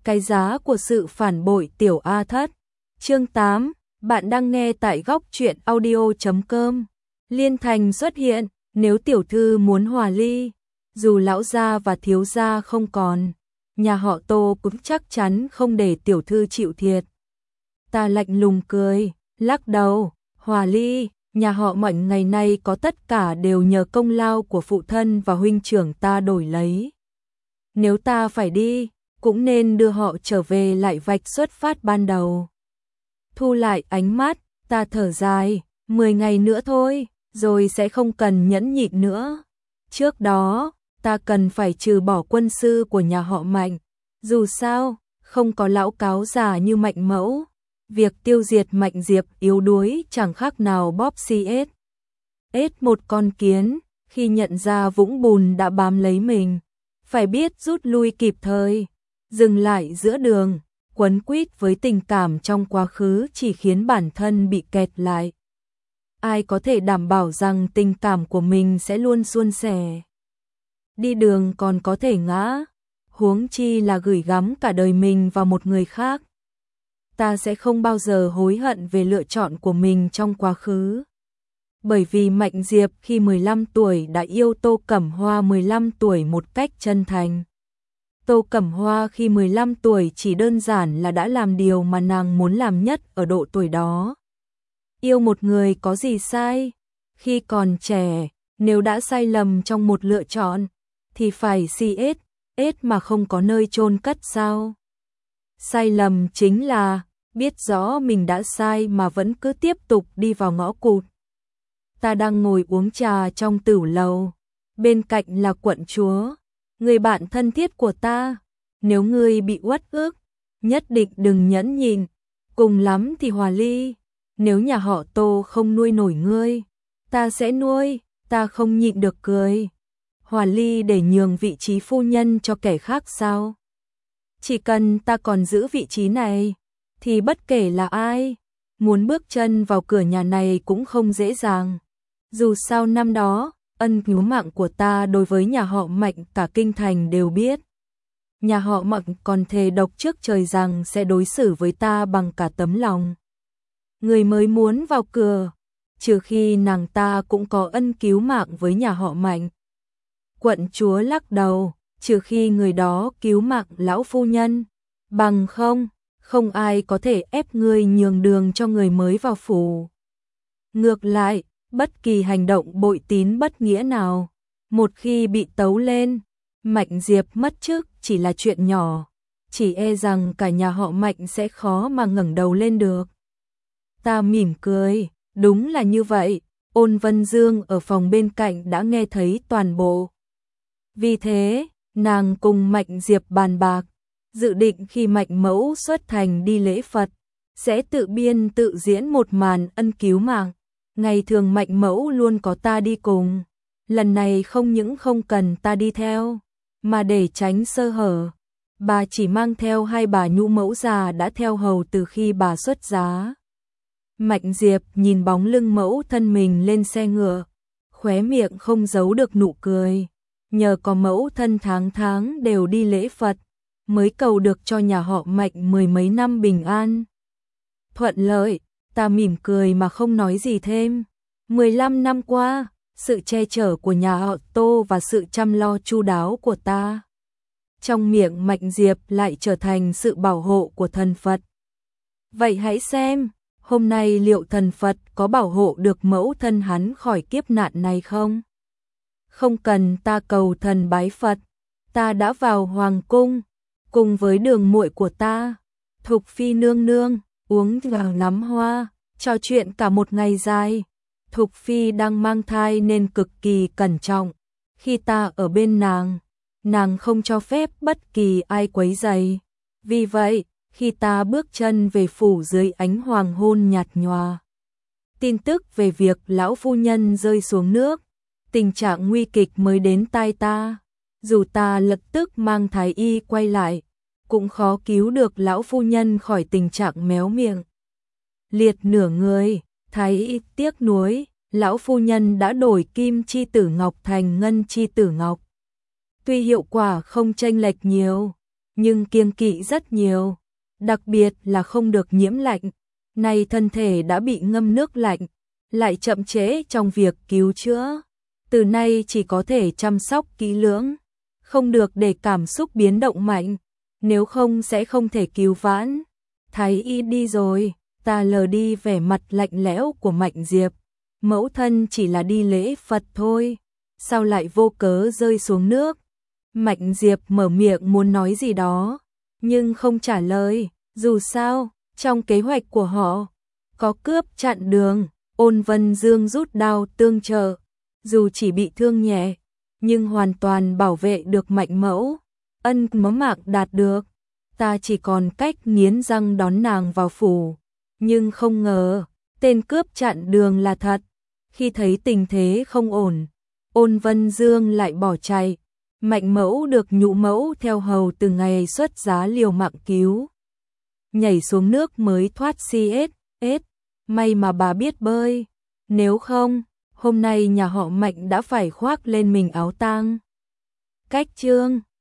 Cái giá của sự phản bội tiểu A Thất. Chương 8, bạn đang nghe tại góc truyện audio.com. Liên Thành xuất hiện, nếu tiểu thư muốn hòa ly, dù lão gia và thiếu gia không còn, nhà họ Tô cũng chắc chắn không để tiểu thư chịu thiệt. Ta lạnh lùng cười, lắc đầu, hòa ly, nhà họ Mạnh ngày nay có tất cả đều nhờ công lao của phụ thân và huynh trưởng ta đổi lấy. Nếu ta phải đi, cũng nên đưa họ trở về lại vạch xuất phát ban đầu. Thu lại ánh mắt, ta thở dài, 10 ngày nữa thôi, rồi sẽ không cần nhẫn nhịn nữa. Trước đó, ta cần phải trừ bỏ quân sư của nhà họ Mạnh. Dù sao, không có lão cáo già như Mạnh Mẫu, việc tiêu diệt Mạnh Diệp yếu đuối chẳng khác nào bóp xiết một con kiến, khi nhận ra vũng bùn đã bám lấy mình, phải biết rút lui kịp thời. Dừng lại giữa đường, quấn quýt với tình cảm trong quá khứ chỉ khiến bản thân bị kẹt lại. Ai có thể đảm bảo rằng tình cảm của mình sẽ luôn suôn sẻ? Đi đường còn có thể ngã, huống chi là gửi gắm cả đời mình vào một người khác. Ta sẽ không bao giờ hối hận về lựa chọn của mình trong quá khứ. Bởi vì Mạnh Diệp khi 15 tuổi đã yêu Tô Cẩm Hoa 15 tuổi một cách chân thành. Tô Cẩm Hoa khi 15 tuổi chỉ đơn giản là đã làm điều mà nàng muốn làm nhất ở độ tuổi đó. Yêu một người có gì sai? Khi còn trẻ, nếu đã sai lầm trong một lựa chọn, thì phải xiết mà không có nơi chôn cất sao? Sai lầm chính là biết rõ mình đã sai mà vẫn cứ tiếp tục đi vào ngõ cụt. Ta đang ngồi uống trà trong tửu lầu, bên cạnh là quận chúa, người bạn thân thiết của ta. Nếu ngươi bị uất ức, nhất định đừng nhẫn nhịn, cùng lắm thì hòa ly. Nếu nhà họ Tô không nuôi nổi ngươi, ta sẽ nuôi. Ta không nhịn được cười. Hòa ly để nhường vị trí phu nhân cho kẻ khác sao? Chỉ cần ta còn giữ vị trí này, thì bất kể là ai, muốn bước chân vào cửa nhà này cũng không dễ dàng. Dù sao năm đó, ân cứu mạng của ta đối với nhà họ Mạnh cả kinh thành đều biết. Nhà họ Mạnh còn thề độc trước trời rằng sẽ đối xử với ta bằng cả tấm lòng. Người mới muốn vào cửa, trừ khi nàng ta cũng có ân cứu mạng với nhà họ Mạnh. Quận chúa lắc đầu, trừ khi người đó cứu mạng lão phu nhân, bằng không ai có thể ép ngươi nhường đường cho người mới vào phủ. Ngược lại, bất kỳ hành động bội tín bất nghĩa nào, một khi bị tấu lên, Mạnh Diệp mất chức chỉ là chuyện nhỏ, chỉ e rằng cả nhà họ Mạnh sẽ khó mà ngẩng đầu lên được. Ta mỉm cười, đúng là như vậy. Ôn Vân Dương ở phòng bên cạnh đã nghe thấy toàn bộ. Vì thế, nàng cùng Mạnh Diệp bàn bạc, dự định khi Mạnh Mẫu xuất thành đi lễ Phật, sẽ tự biên tự diễn một màn ân cứu mạng. Ngày thường Mạnh Mẫu luôn có ta đi cùng, lần này không những không cần ta đi theo, mà để tránh sơ hở, bà chỉ mang theo 2 bà nhũ mẫu già đã theo hầu từ khi bà xuất giá. Mạnh Diệp nhìn bóng lưng mẫu thân mình lên xe ngựa, khóe miệng không giấu được nụ cười. Nhờ có mẫu thân tháng tháng đều đi lễ Phật, mới cầu được cho nhà họ Mạnh 10 mấy năm bình an. Thuận lợi, ta mỉm cười mà không nói gì thêm. 15 năm qua, sự che chở của nhà họ Tô và sự chăm lo chu đáo của ta, trong miệng Mạnh Diệp lại trở thành sự bảo hộ của thần Phật. Vậy hãy xem, hôm nay liệu thần Phật có bảo hộ được mẫu thân hắn khỏi kiếp nạn này không? Không cần ta cầu thần bái Phật, ta đã vào hoàng cung, cùng với đường muội của ta, Thục Phi nương nương, uống vào lắm hoa, trò chuyện cả một ngày dài. Thục Phi đang mang thai nên cực kỳ cẩn trọng. Khi ta ở bên nàng không cho phép bất kỳ ai quấy rầy. Vì vậy, khi ta bước chân về phủ dưới ánh hoàng hôn nhạt nhòa, tin tức về việc lão phu nhân rơi xuống nước, tình trạng nguy kịch mới đến tai ta. Dù ta lập tức mang thái y quay lại, cũng khó cứu được lão phu nhân khỏi tình trạng méo miệng, liệt nửa người. Thái y tiếc nuối, lão phu nhân đã đổi kim chi tử ngọc thành ngân chi tử ngọc. Tuy hiệu quả không chênh lệch nhiều, nhưng kiêng kỵ rất nhiều, đặc biệt là không được nhiễm lạnh. Nay thân thể đã bị ngâm nước lạnh, lại chậm trễ trong việc cứu chữa. Từ nay chỉ có thể chăm sóc kỹ lưỡng, không được để cảm xúc biến động mạnh, nếu không sẽ không thể cứu vãn. Thái y đi rồi, ta lờ đi vẻ mặt lạnh lẽo của Mạnh Diệp. Mẫu thân chỉ là đi lễ Phật thôi, sao lại vô cớ rơi xuống nước? Mạnh Diệp mở miệng muốn nói gì đó, nhưng không trả lời, dù sao, trong kế hoạch của họ, có cướp chặn đường, Ôn Vân Dương rút đao tương trợ, dù chỉ bị thương nhẹ, nhưng hoàn toàn bảo vệ được Mạnh mẫu, ân mạng đạt được. Ta chỉ còn cách nghiến răng đón nàng vào phủ, nhưng không ngờ, tên cướp chặn đường là thật. Khi thấy tình thế không ổn, Ôn Vân Dương lại bỏ chạy. Mạnh mẫu được nhũ mẫu theo hầu từ ngày xuất giá liều mạng cứu. Nhảy xuống nước mới thoát CSS, may mà bà biết bơi, nếu không, hôm nay nhà họ Mạnh đã phải khoác lên mình áo tang. Cách chương